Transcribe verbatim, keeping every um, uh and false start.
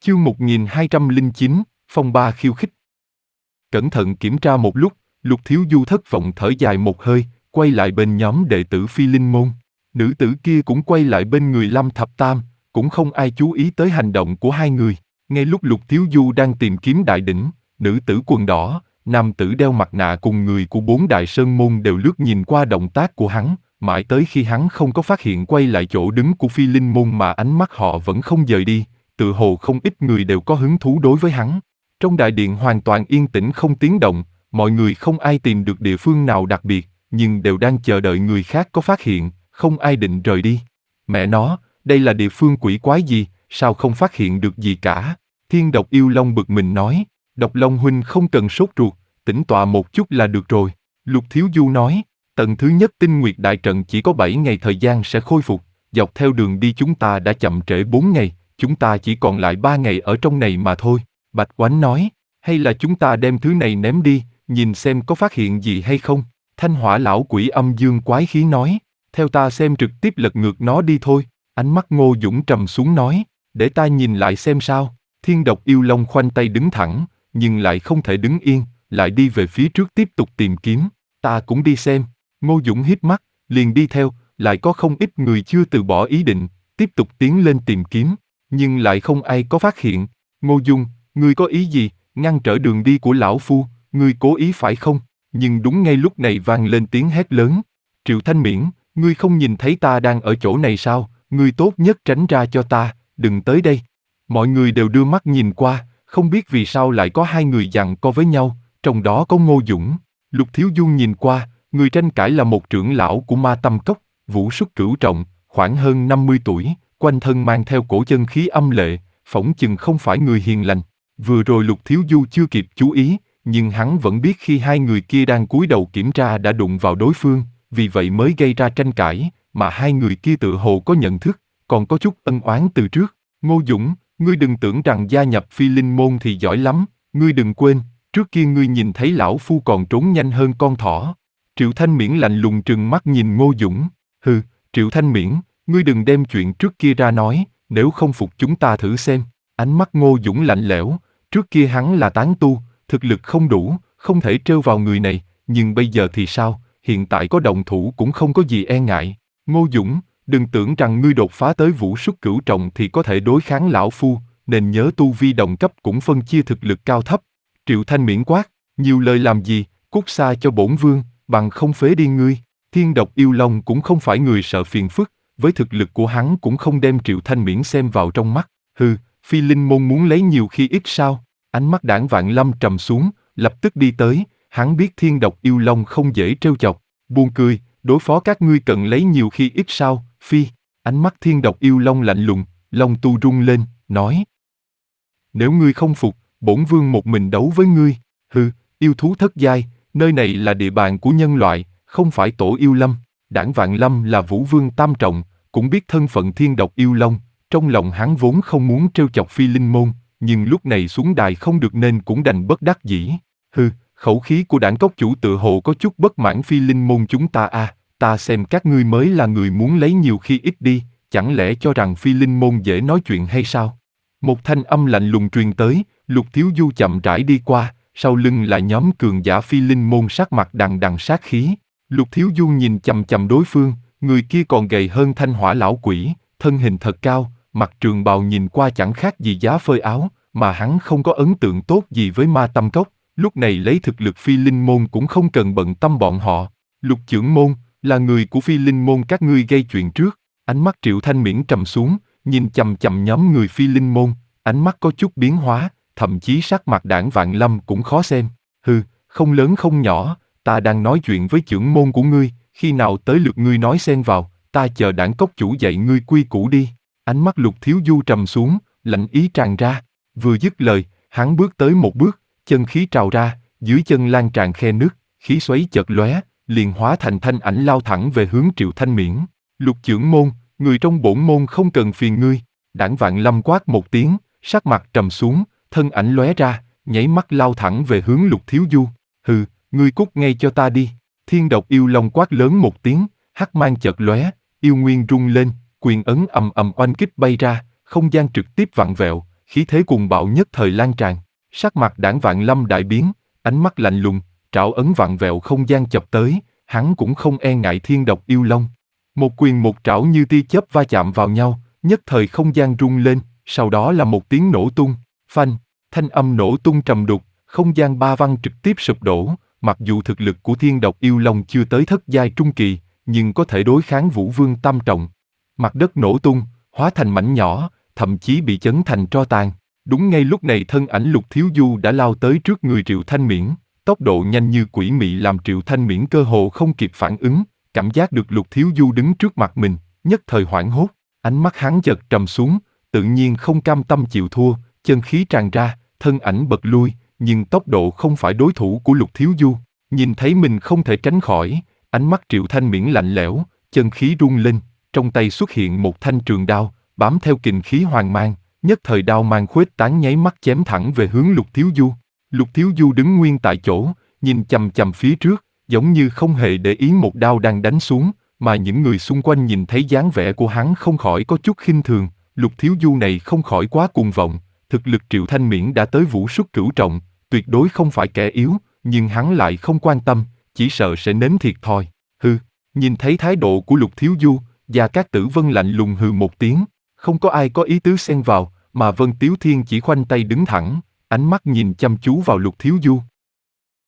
Chương một nghìn hai trăm lẻ chín, phong ba khiêu khích. Cẩn thận kiểm tra một lúc, Lục Thiếu Du thất vọng thở dài một hơi, quay lại bên nhóm đệ tử Phi Linh Môn. Nữ tử kia cũng quay lại bên người Lâm Thập Tam, cũng không ai chú ý tới hành động của hai người. Ngay lúc Lục Thiếu Du đang tìm kiếm đại đỉnh, nữ tử quần đỏ, nam tử đeo mặt nạ cùng người của bốn đại sơn môn đều lướt nhìn qua động tác của hắn, mãi tới khi hắn không có phát hiện quay lại chỗ đứng của Phi Linh Môn mà ánh mắt họ vẫn không rời đi, tự hồ không ít người đều có hứng thú đối với hắn. Trong đại điện hoàn toàn yên tĩnh không tiếng động, mọi người không ai tìm được địa phương nào đặc biệt, nhưng đều đang chờ đợi người khác có phát hiện, không ai định rời đi. Mẹ nó, đây là địa phương quỷ quái gì, sao không phát hiện được gì cả? Thiên Độc Yêu Long bực mình nói. Độc Long huynh không cần sốt ruột, tĩnh tọa một chút là được rồi. Lục Thiếu Du nói, tầng thứ nhất Tinh Nguyệt Đại Trận chỉ có bảy ngày thời gian sẽ khôi phục, dọc theo đường đi chúng ta đã chậm trễ bốn ngày, chúng ta chỉ còn lại ba ngày ở trong này mà thôi. Bạch Oánh nói, hay là chúng ta đem thứ này ném đi, nhìn xem có phát hiện gì hay không. Thanh Hỏa Lão Quỷ âm dương quái khí nói, theo ta xem trực tiếp lật ngược nó đi thôi. Ánh mắt Ngô Dũng trầm xuống nói, để ta nhìn lại xem sao. Thiên Độc Yêu Long khoanh tay đứng thẳng, nhưng lại không thể đứng yên, lại đi về phía trước tiếp tục tìm kiếm. Ta cũng đi xem. Ngô Dũng híp mắt, liền đi theo, lại có không ít người chưa từ bỏ ý định, tiếp tục tiến lên tìm kiếm, nhưng lại không ai có phát hiện. Ngô Dung, ngươi có ý gì, ngăn trở đường đi của lão phu, ngươi cố ý phải không? Nhưng đúng ngay lúc này vang lên tiếng hét lớn. Triệu Thanh Miễn, ngươi không nhìn thấy ta đang ở chỗ này sao, ngươi tốt nhất tránh ra cho ta, đừng tới đây. Mọi người đều đưa mắt nhìn qua, không biết vì sao lại có hai người giằng co với nhau, trong đó có Ngô Dũng. Lục Thiếu Du nhìn qua, người tranh cãi là một trưởng lão của Ma Tâm Cốc, vũ xuất cửu trọng, khoảng hơn năm mươi tuổi, quanh thân mang theo cổ chân khí âm lệ, phỏng chừng không phải người hiền lành. Vừa rồi Lục Thiếu Du chưa kịp chú ý, nhưng hắn vẫn biết khi hai người kia đang cúi đầu kiểm tra đã đụng vào đối phương, vì vậy mới gây ra tranh cãi, mà hai người kia tự hồ có nhận thức, còn có chút ân oán từ trước. Ngô Dũng, ngươi đừng tưởng rằng gia nhập Phi Linh Môn thì giỏi lắm, ngươi đừng quên, trước kia ngươi nhìn thấy lão phu còn trốn nhanh hơn con thỏ. Triệu Thanh Miễn lạnh lùng trừng mắt nhìn Ngô Dũng, hừ, Triệu Thanh Miễn, ngươi đừng đem chuyện trước kia ra nói, nếu không phục chúng ta thử xem. Ánh mắt Ngô Dũng lạnh lẽo, trước kia hắn là tán tu, thực lực không đủ, không thể trêu vào người này, nhưng bây giờ thì sao, hiện tại có động thủ cũng không có gì e ngại. Ngô Dũng, đừng tưởng rằng ngươi đột phá tới vũ xuất cửu trọng thì có thể đối kháng lão phu, nên nhớ tu vi đồng cấp cũng phân chia thực lực cao thấp. Triệu Thanh Miễn quát, nhiều lời làm gì, cút xa cho bổn vương, bằng không phế đi ngươi. Thiên Độc Yêu Long cũng không phải người sợ phiền phức, với thực lực của hắn cũng không đem Triệu Thanh Miễn xem vào trong mắt. Hừ, Phi Linh Môn muốn lấy nhiều khi ít sao? Ánh mắt Đảng Vạn Lâm trầm xuống, lập tức đi tới, hắn biết Thiên Độc Yêu Long không dễ trêu chọc, buồn cười, đối phó các ngươi cần lấy nhiều khi ít sao? Phi, ánh mắt Thiên Độc Yêu Long lạnh lùng, Long tu rung lên, nói: Nếu ngươi không phục, bổn vương một mình đấu với ngươi. Hừ, yêu thú thất giai, nơi này là địa bàn của nhân loại, không phải tổ yêu lâm. Đảng Vạn Lâm là vũ vương tam trọng, cũng biết thân phận Thiên Độc Yêu Long, trong lòng hắn vốn không muốn trêu chọc Phi Linh Môn, nhưng lúc này xuống đài không được nên cũng đành bất đắc dĩ. Hừ, khẩu khí của Đảng Cốc chủ tự hồ có chút bất mãn Phi Linh Môn chúng ta à, ta xem các ngươi mới là người muốn lấy nhiều khi ít đi, chẳng lẽ cho rằng Phi Linh Môn dễ nói chuyện hay sao? Một thanh âm lạnh lùng truyền tới, Lục Thiếu Du chậm rãi đi qua, sau lưng là nhóm cường giả Phi Linh Môn sắc mặt đằng đằng sát khí. Lục Thiếu Du nhìn chằm chằm đối phương, người kia còn gầy hơn Thanh Hỏa Lão Quỷ, thân hình thật cao, mặc trường bào nhìn qua chẳng khác gì giá phơi áo, mà hắn không có ấn tượng tốt gì với Ma Tâm Cốc, lúc này lấy thực lực Phi Linh Môn cũng không cần bận tâm bọn họ. Lục trưởng môn, là người của Phi Linh Môn các ngươi gây chuyện trước. Ánh mắt Triệu Thanh Miễn trầm xuống, nhìn chằm chằm nhóm người Phi Linh Môn, ánh mắt có chút biến hóa, thậm chí sắc mặt Đảng Vạn Lâm cũng khó xem. Hừ, không lớn không nhỏ, ta đang nói chuyện với trưởng môn của ngươi, khi nào tới lượt ngươi nói xen vào, ta chờ Đảng Cốc chủ dạy ngươi quy củ đi. Ánh mắt Lục Thiếu Du trầm xuống, lạnh ý tràn ra. Vừa dứt lời, hắn bước tới một bước, chân khí trào ra, dưới chân lan tràn khe nước, khí xoáy chợt lóe, liền hóa thành thanh ảnh lao thẳng về hướng Triệu Thanh Miễn. Lục trưởng môn, người trong bổn môn không cần phiền ngươi. Đảng Vạn Lâm quát một tiếng, sắc mặt trầm xuống, thân ảnh lóe ra, nháy mắt lao thẳng về hướng Lục Thiếu Du. Hừ, ngươi cút ngay cho ta đi. Thiên Độc Yêu Long quát lớn một tiếng, hắc mang chợt lóe, yêu nguyên rung lên, quyền ấn ầm ầm oanh kích bay ra, không gian trực tiếp vặn vẹo, khí thế cuồng bạo nhất thời lan tràn. Sắc mặt Đảng Vạn Lâm đại biến, ánh mắt lạnh lùng, trảo ấn vặn vẹo không gian chập tới, hắn cũng không e ngại thiên độc yêu long. Một quyền một trảo như tia chớp va chạm vào nhau, nhất thời không gian rung lên, sau đó là một tiếng nổ tung, phanh, thanh âm nổ tung trầm đục, không gian ba văn trực tiếp sụp đổ, mặc dù thực lực của thiên độc yêu long chưa tới thất giai trung kỳ, nhưng có thể đối kháng Vũ Vương tam trọng. Mặt đất nổ tung, hóa thành mảnh nhỏ, thậm chí bị chấn thành tro tàn. Đúng ngay lúc này thân ảnh Lục Thiếu Du đã lao tới trước người Triệu Thanh Miễn, tốc độ nhanh như quỷ mị làm Triệu Thanh Miễn cơ hồ không kịp phản ứng, cảm giác được Lục Thiếu Du đứng trước mặt mình, nhất thời hoảng hốt, ánh mắt hắn chợt trầm xuống, tự nhiên không cam tâm chịu thua, chân khí tràn ra, thân ảnh bật lui, nhưng tốc độ không phải đối thủ của Lục Thiếu Du, nhìn thấy mình không thể tránh khỏi, ánh mắt Triệu Thanh Miễn lạnh lẽo, chân khí rung lên, trong tay xuất hiện một thanh trường đao, bám theo kình khí hoàng mang, nhất thời đao mang khuếch tán nháy mắt chém thẳng về hướng Lục Thiếu Du. Lục Thiếu Du đứng nguyên tại chỗ, nhìn chằm chằm phía trước, giống như không hề để ý một đao đang đánh xuống, mà những người xung quanh nhìn thấy dáng vẻ của hắn không khỏi có chút khinh thường. Lục Thiếu Du này không khỏi quá cuồng vọng, thực lực Triệu Thanh Miễn đã tới vũ xuất cửu trọng, tuyệt đối không phải kẻ yếu, nhưng hắn lại không quan tâm, chỉ sợ sẽ nếm thiệt thòi. Hừ, nhìn thấy thái độ của Lục Thiếu Du, Gia Cát Tử Vân lạnh lùng hừ một tiếng, không có ai có ý tứ xen vào, mà Vân Tiếu Thiên chỉ khoanh tay đứng thẳng, ánh mắt nhìn chăm chú vào Lục Thiếu Du.